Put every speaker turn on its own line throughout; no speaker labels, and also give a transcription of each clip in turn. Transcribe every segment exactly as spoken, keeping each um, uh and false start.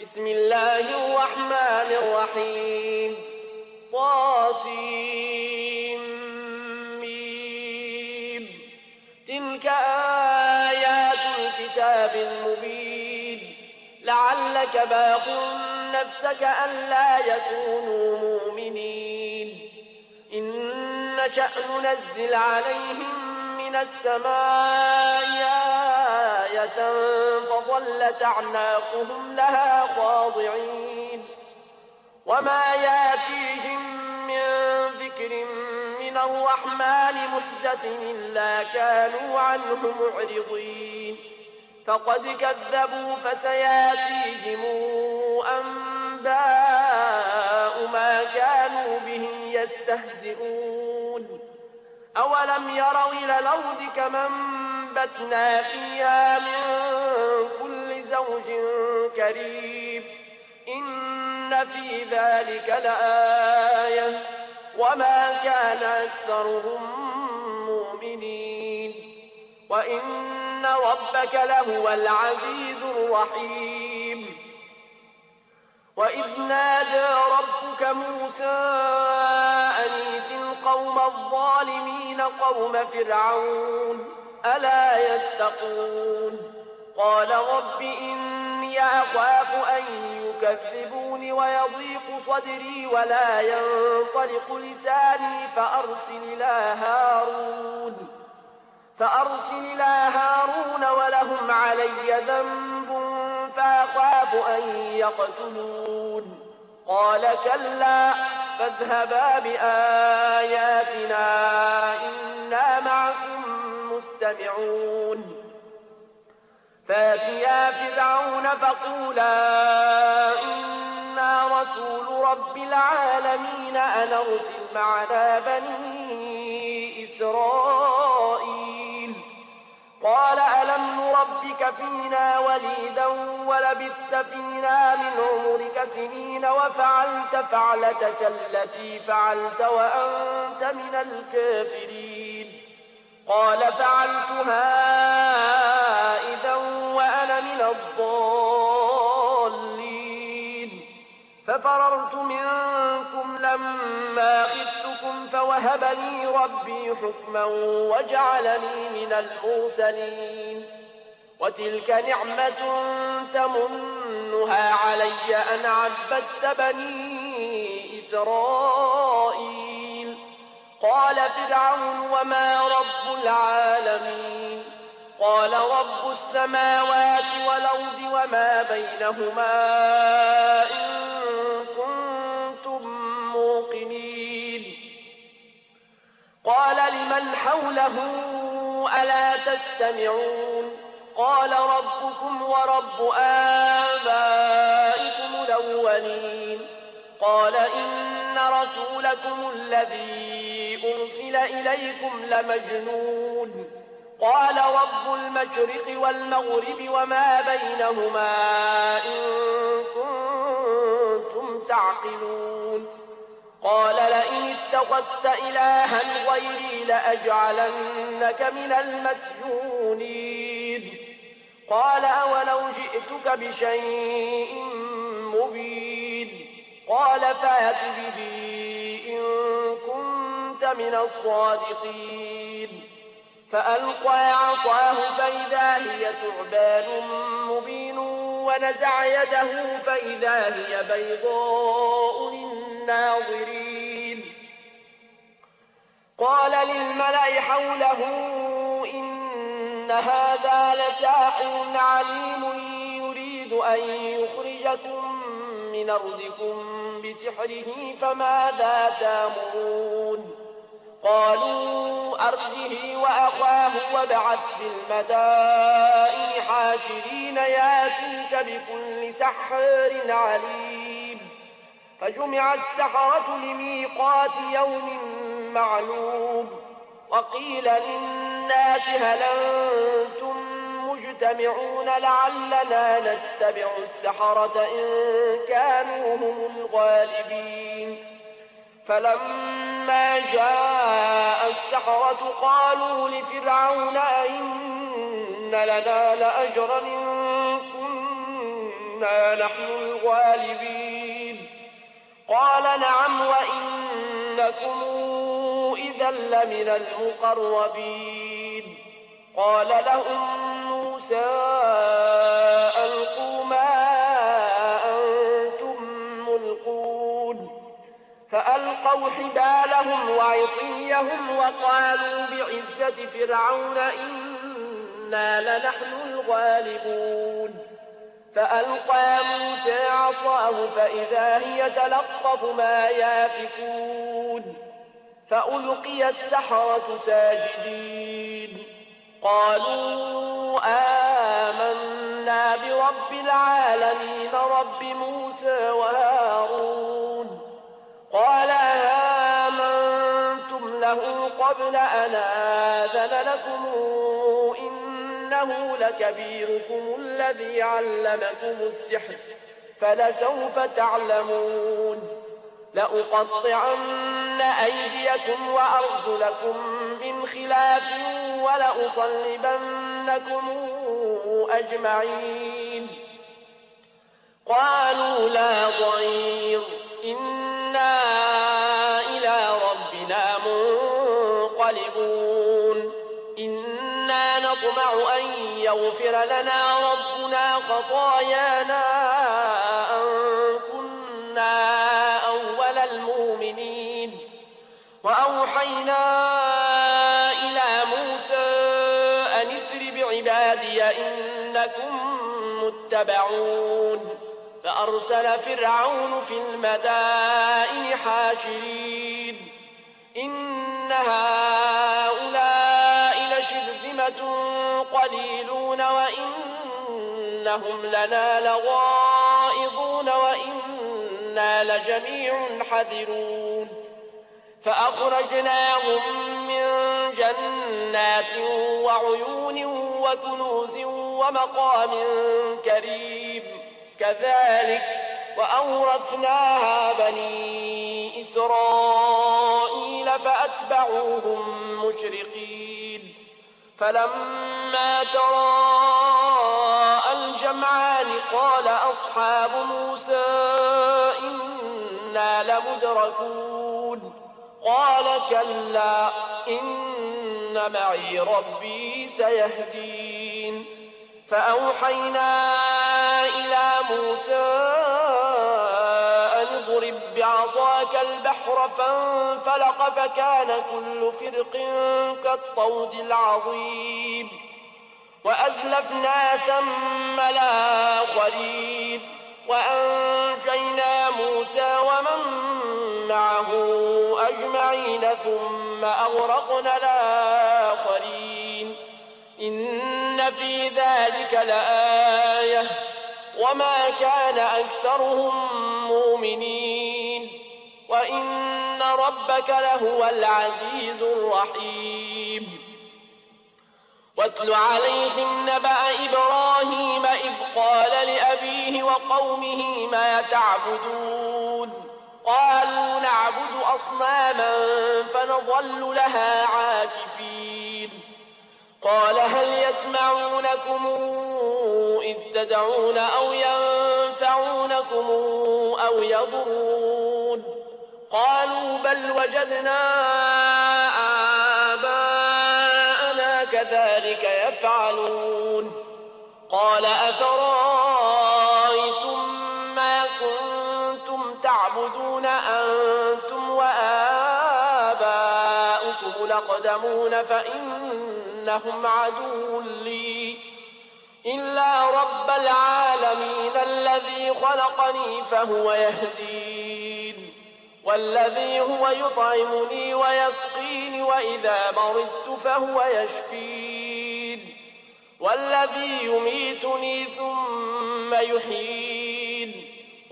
بسم الله الرحمن الرحيم طاسيم ميم تلك آيات الكتاب المبين لعلك باخع نفسك ألا يكونوا مؤمنين إن نشأ ننزل عليهم من السماء آية فظلت أعناقهم لها خاضعين وما ياتيهم من ذكر من الرحمن محدث إلا كانوا عنه معرضين فقد كذبوا فسياتيهم أنباء ما كانوا به يستهزئون أولم يروا إلى الأرض كما أنبتنا فيها من كل زوج كريم إن في ذلك لآية وما كان أكثرهم مؤمنين وإن ربك لهو العزيز الرحيم وإذ نادى ربك موسى أن ائت القوم الظالمين قوم فرعون ألا يتقون قال رب إني أخاف أن يكذبون ويضيق صدري ولا ينطلق لساني فأرسل إلى هارون فأرسل إلى هارون ولهم علي ذنب فأخاف أن يقتلون قال كلا فاذهبا بآياتنا إنا معكم مستمعون فاتيا فرعون فقولا إنا رسول رب العالمين أن أرسل معنا بني إسرائيل قال ألم نربك فينا وليدا ولبثت فينا من عمرك سنين وفعلت فعلتك التي فعلت وأنت من الكافرين قال فعلتها إذا وأنا من الضالين ففررت منكم لما خفتكم فوهب لي ربي حكما وجعلني من المرسلين وتلك نعمة تمنها علي أن عبدت بني إسرائيل قال فرعون وما رب العالمين قال رب السماوات والأرض وما بينهما إن كنتم موقنين قال لمن حوله ألا تستمعون قال ربكم ورب آبائكم الأولين قال إن رسولكم الذي أرسل إليكم لمجنون قال رب المشرق والمغرب وما بينهما إن كنتم تعقلون قال لئن اتخذت إلها غيري لأجعلنك من المسجونين قال أولو جئتك بشيء مبين قال فات به إن كنت من الصادقين فألقى عصاه فإذا هي ثعبان مبين ونزع يده فإذا هي بيضاء للناظرين قال للملأ حوله إن هذا لساحر عليم يريد أن يخرجكم من أرضكم بسحره فماذا تأمرون قالوا أرجه وأخاه وابعث في المدائن حاشرين ياتيك بكل سحار عليم فجمع السحرة لميقات يوم معلوم وقيل للناس هل أنتم مجتمعون لعلنا نتبع السحرة إن كانوا هم الغالبين فلما جاء السحرة قالوا لفرعون أئن لنا لأجرا إن إنا نحن الغالبين قال نعم وإنكم إذا لمن المقربين قال لهم موسى ألقوا ما أنتم ملقون فألقوا حبالهم وعصيهم وقالوا بعزة فرعون إنا لنحن الغالبون فألقى موسى عصاه فإذا هي تلقف ما يافكون فألقي السحرة ساجدين قالوا آمنا برب العالمين رب موسى وهارون قال آمنتم له قبل أن آذن لكم إنه لكبيركم الذي علمكم السحر فلسوف تعلمون لأقطعن أيديكم وأرجلكم من خلاف ولأصلبنكم أجمعين قالوا لا ضير إنا إلى ربنا منقلبون إنا نطمع أن يغفر لنا ربنا خطايانا أن كنا أول المؤمنين وأوحينا إلى موسى أن اسر بعبادي إنكم متبعون فأرسل فرعون في المدائن حاشرين إن هؤلاء لشرذمة قليلون وإنهم لنا لغائظون وإنا لجميع حذرون فأخرجناهم من جنات وعيون وكنوز ومقام كريم كذلك وأورثناها بني إسرائيل فأتبعوهم مشرقين فلما تراءى الجمعان قال أصحاب موسى إنا لمدركون قال كلا إن معي ربي سيهدين فأوحينا إلى موسى أن اضرب بعصاك البحر فانفلق فكان كل فرق كالطود العظيم وأزلفنا ثم الآخرين وأنجينا موسى ومن معه أجمعين ثم أغرقنا الآخرين إن في ذلك لآية وما كان أكثرهم مؤمنين وإن ربك لهو العزيز الرحيم واتل عليهم نبأ إبراهيم إذ قال لأبيه وقومه ما تعبدون قالوا نعبد أصناما فنظل لها عاكفين قال هل يسمعونكم إذ تدعون أو ينفعونكم أو يضرون قالوا بل وجدنا آباءنا كذلك يفعلون قال أفرأيتم ما كنتم تعبدون أنتم وآباؤكم الأقدمون فإنهم عدو لي إلا رب العالمين الذي خلقني فهو يهدين والذي هو يطعمني ويسقيني وإذا مرضت فهو يشفين والذي يميتني ثم يحيين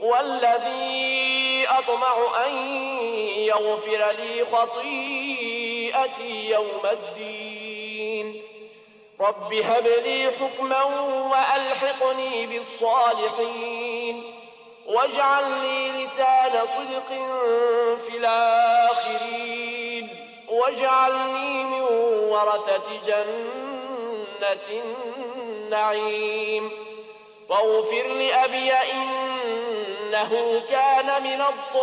والذي أطمع أن يغفر لي خطيئتي يوم الدين رب هب لي حكما وألحقني بالصالحين واجعل لي لسان صدق في الآخرين واجعلني من ورثة جنة النعيم واغفر لأبي إنه كان من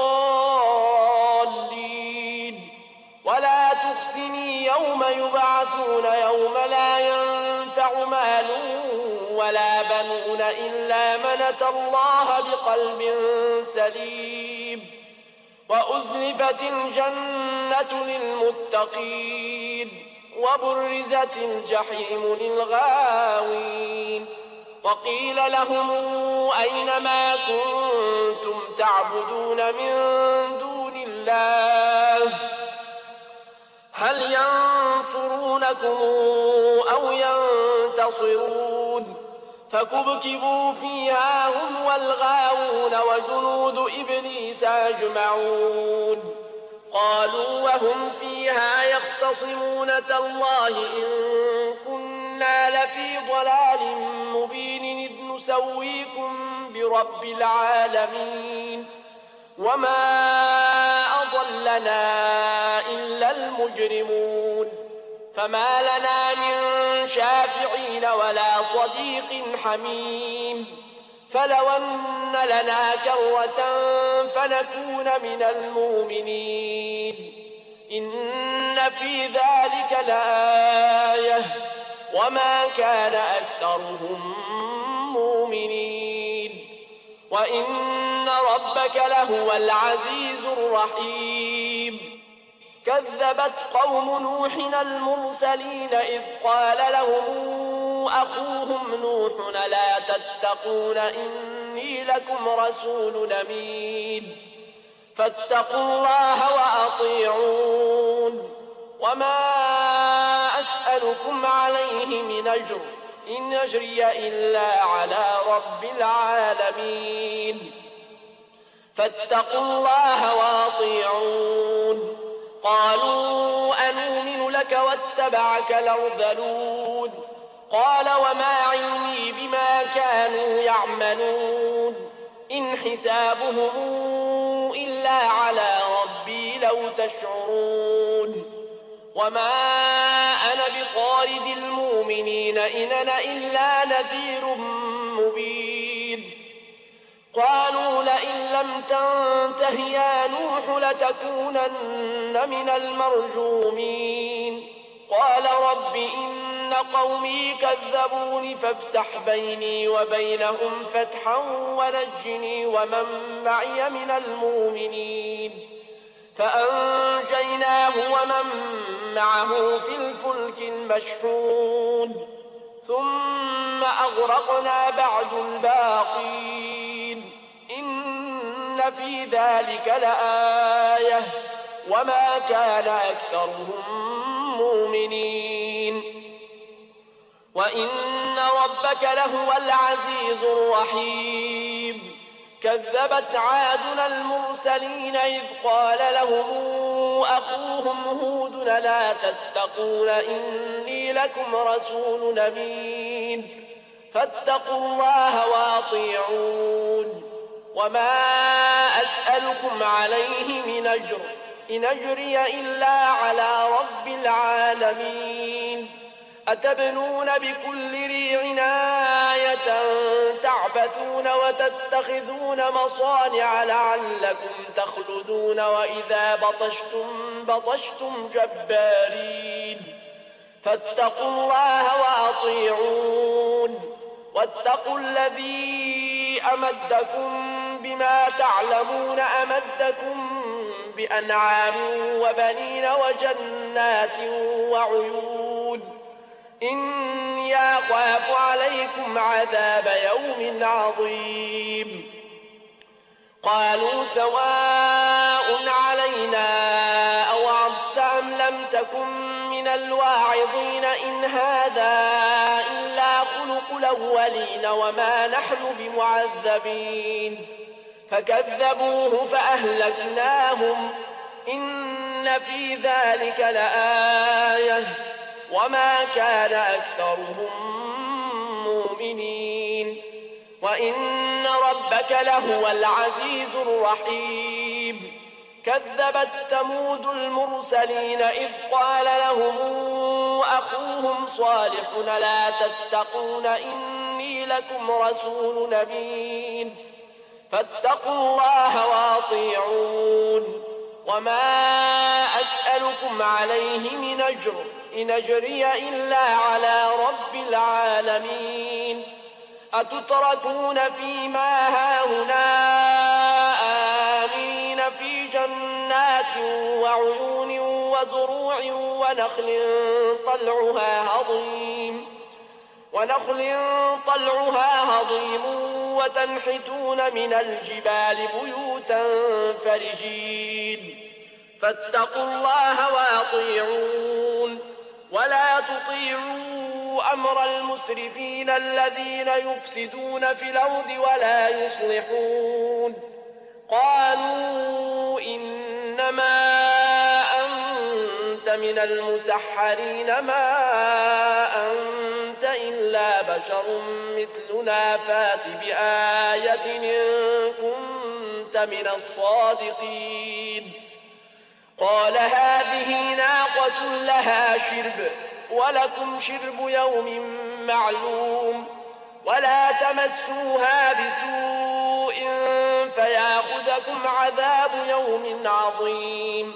الضالين ولا تخزني يوم يبعثون يوم لا ينفع مال ولا بنون إلا من أتى الله بقلب سليم وأزلفت الجنة للمتقين وبرزت الجحيم للغاوين وقيل لهم أين ما كنتم تعبدون من دون الله هل ينصرونكم أو ينتصرون فكبكبوا فيها هم والغاوون وجنود إبليس أجمعون قالوا وهم فيها يختصمون تالله إن كنا لفي ضلال مبين إذ نسويكم برب العالمين وما أضلنا إلا المجرمون فما لنا من شافعين ولا صديق حميم فلو أن لنا كرة فنكون من المؤمنين إن في ذلك لآية وما كان أكثرهم مؤمنين وإن ربك لهو العزيز الرحيم كذبت قوم نوح المرسلين إذ قال لهم أخوهم نوح لا تتقون إني لكم رسول أمين فاتقوا الله وأطيعون وما أسألكم عليه من أجر إن أجري إلا على رب العالمين فاتقوا الله وأطيعون قالوا أنؤمن لك واتبعك الأرذلون قال وما علمي بما كانوا يعملون إن حسابهم إلا على ربي لو تشعرون وما أنا بطارد المؤمنين إن أنا إلا نذير مبين قالوا لئن لم تنته يا نوح لتكونن من المرجومين قال رب إن قومي كذبون فافتح بيني وبينهم فتحا ونجني ومن معي من المؤمنين فأنجيناه ومن معه في الفلك المشحون ثم أغرقنا بعد الباقين إن في ذلك لآية وما كان أكثرهم مؤمنين وإن ربك لهو العزيز الرحيم كذبت عادنا المرسلين إذ قال لهم أخوهم هود لا تتقون إني لكم رسول أمين فاتقوا الله وأطيعون وما أسألكم عليه من أجر إن أجري إلا على رب العالمين أتبنون بكل ريع آية تعبثون وتتخذون مصانع لعلكم تخلدون وإذا بطشتم بطشتم جبارين فاتقوا الله وأطيعون واتقوا الذي أمدكم بما تعلمون أمدكم بأنعام وبنين وجنات وعيون إني أخاف عليكم عذاب يوم عظيم قالوا سواء علينا أوعظت أم لم تكن من الواعظين إن هذا إلا خلق الأولين وما نحن بمعذبين فكذبوه فأهلكناهم إن في ذلك لآية وما كان أكثرهم مؤمنين وإن ربك لهو العزيز الرحيم كذبت ثمود المرسلين إذ قال لهم أخوهم صالح لا تتقون إني إني لكم رسول أمين فاتقوا الله وأطيعون وما أسألكم عليه من أجر إن أجري إلا على رب العالمين أتتركون فيما هاهنا آمنين في جنات وعيون وزروع ونخل طلعها هضيم ونخل طلعها هضيم وتنحتون من الجبال بيوتا فرجين فاتقوا الله وأطيعون ولا تطيعوا أمر المسرفين الذين يفسدون في الأرض ولا يصلحون قالوا إنما أنت من المسحرين ما أنت إلا بشر مثلنا فات بآية إن كنت من الصادقين قال هذه ناقة لها شرب ولكم شرب يوم معلوم ولا تمسوها بسوء فياخذكم عذاب يوم عظيم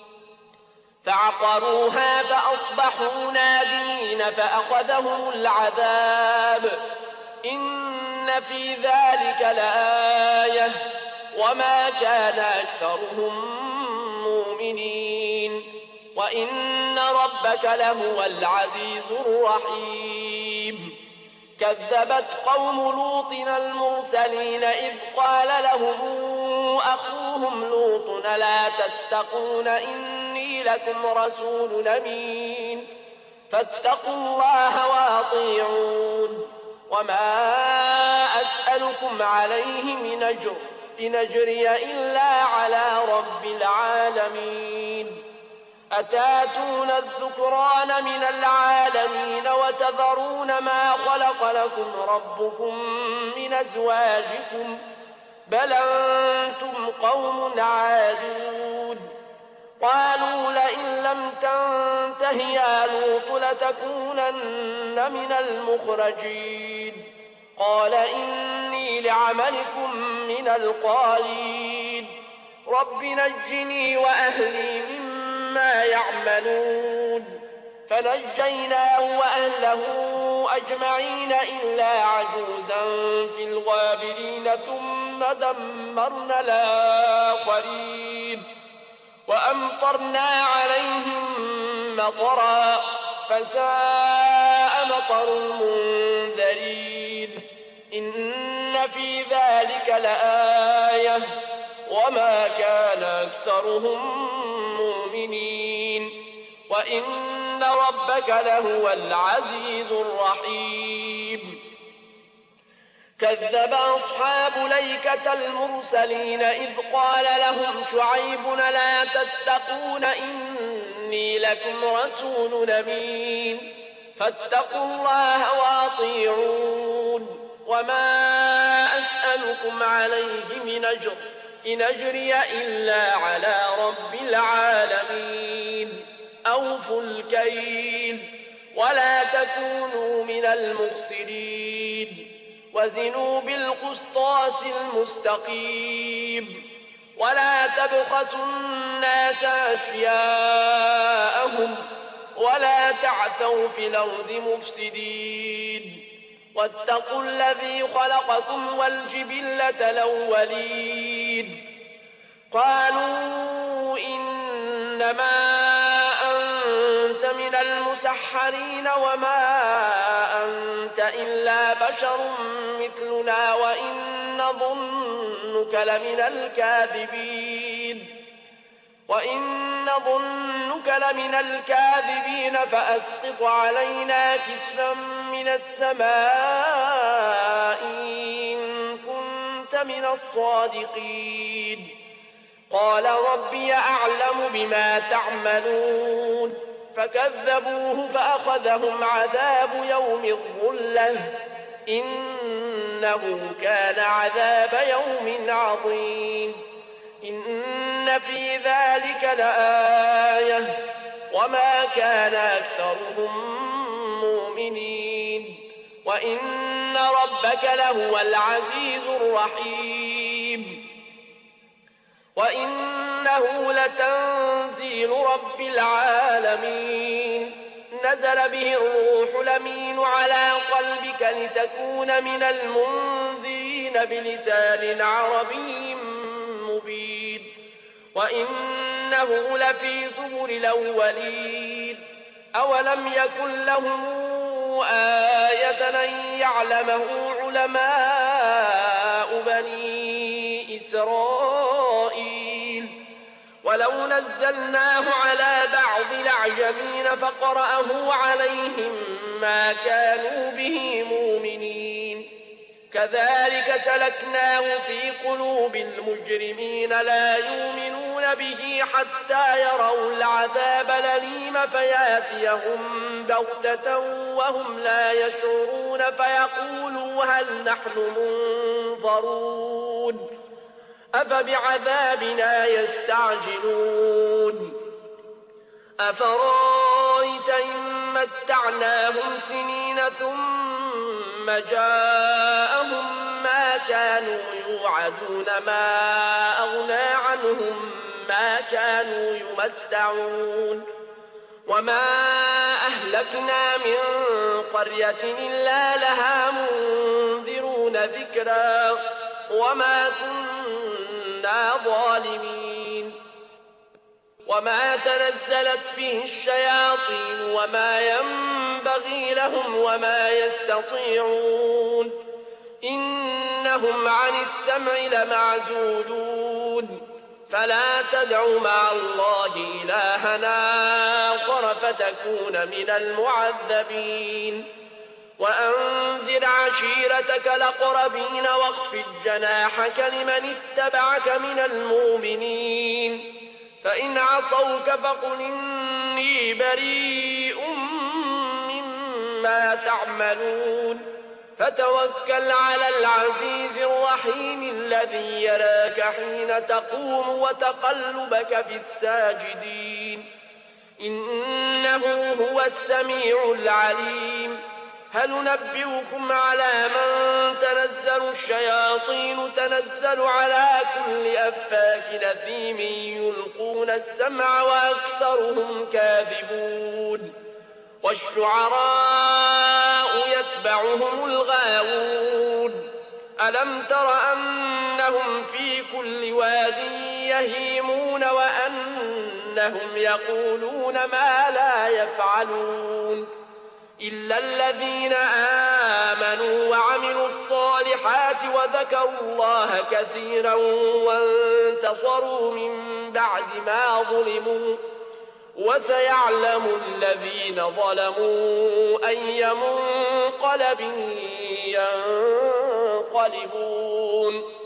فعقروها فأصبحوا نادمين فأخذهم العذاب إن في ذلك لآية وما كان أكثرهم مؤمنين وإن ربك لهو العزيز الرحيم كذبت قوم لوط المرسلين إذ قال لهم أخوهم لوط لا تتقون إني لكم رسول أمين فاتقوا الله وأطيعون وما أسألكم عليه من أجر إن أجري إلا على رب العالمين أتاتون الذكران من العالمين وتذرون ما خلق لكم ربكم من أزواجكم بل أنتم قوم عادون قالوا لئن لم تنته يا لوط لتكونن من المخرجين قال إني لعملكم من القالين رب نجني وأهلي مما يعملون فنجيناه وأهله أجمعين إلا عجوزا في الغابرين ثم دمرنا الآخرين وأمطرنا عليهم مطرا فساء مطر المنذرين إن في ذلك لآية وما كان أكثرهم مؤمنين وإن ربك لهو العزيز الرحيم كذب أصحاب ليكة المرسلين إذ قال لهم شعيب لا تتقون إني لكم رسول أمين فاتقوا الله وأطيعون وما أسألكم عليه من أجر إن أجري إلا على رب العالمين أوفوا الكيل ولا تكونوا من المفسدين وزنوا بالقسطاس المستقيم ولا تبخسوا الناس أشياءهم ولا تعثوا في الأرض مفسدين واتقوا الذي خلقكم والجبلة الأولين قالوا إنما أنت من المسحرين وما أنت إلا بشر مثلنا وإن نظنك لمن الكاذبين وإن نظنك لمن الكاذبين فأسقط علينا كسفا من السماء إن كنت من الصادقين قال ربي أعلم بما تعملون فكذبوه فأخذهم عذاب يوم الظلة إنه كان عذاب يوم عظيم إن في ذلك لآية وما كان أكثرهم مؤمنين وإن ربك لهو العزيز الرحيم وإنه لتنزيل رب العالمين نزل به الروح الأمين على قلبك لتكون من المنذرين بلسان عربي مبين وإنه لفي زبر الأولين أولم يكن لهم آية أن يعلمه علماء بني إسرائيل ولو نزلناه على بعض الأعجمين فقرأه عليهم ما كانوا به مؤمنين كذلك سلكناه في قلوب المجرمين لا يؤمنون به حتى يروا العذاب الأليم فياتيهم بغتة وهم لا يشعرون فيقولوا هل نحن منظرون أفبعذابنا يستعجلون أفرايت إن متعناهم سنين ثم جاءهم ما كانوا يوعدون ما أغنى عنهم ما كانوا يمتعون وما أهلكنا من قرية إلا لها منذرون ذكرا وما كنا ظالمين وما تنزلت به الشياطين وما ينبغي لهم وما يستطيعون إنهم عن السمع لمعزولون فلا تدع مع الله إلهنا آخر فتكون من المعذبين وأنذر عشيرتك الأقربين واخفض جناحك لمن اتبعك من المؤمنين فإن عصوك فقل إني بريء مما تعملون فتوكل على العزيز الرحيم الذي يراك حين تقوم وتقلبك في الساجدين إنه هو السميع العليم هل ننبئكم على من تنزل الشياطين تنزل على كل أفاك أثيم يلقون السمع وأكثرهم كاذبون والشعراء يتبعهم الغاوون ألم تر أنهم في كل واد يهيمون وأنهم يقولون ما لا يفعلون إلا الذين آمنوا وعملوا الصالحات وذكروا الله كثيرا وانتصروا من بعد ما ظلموا وسيعلم الذين ظلموا أي منقلب ينقلبون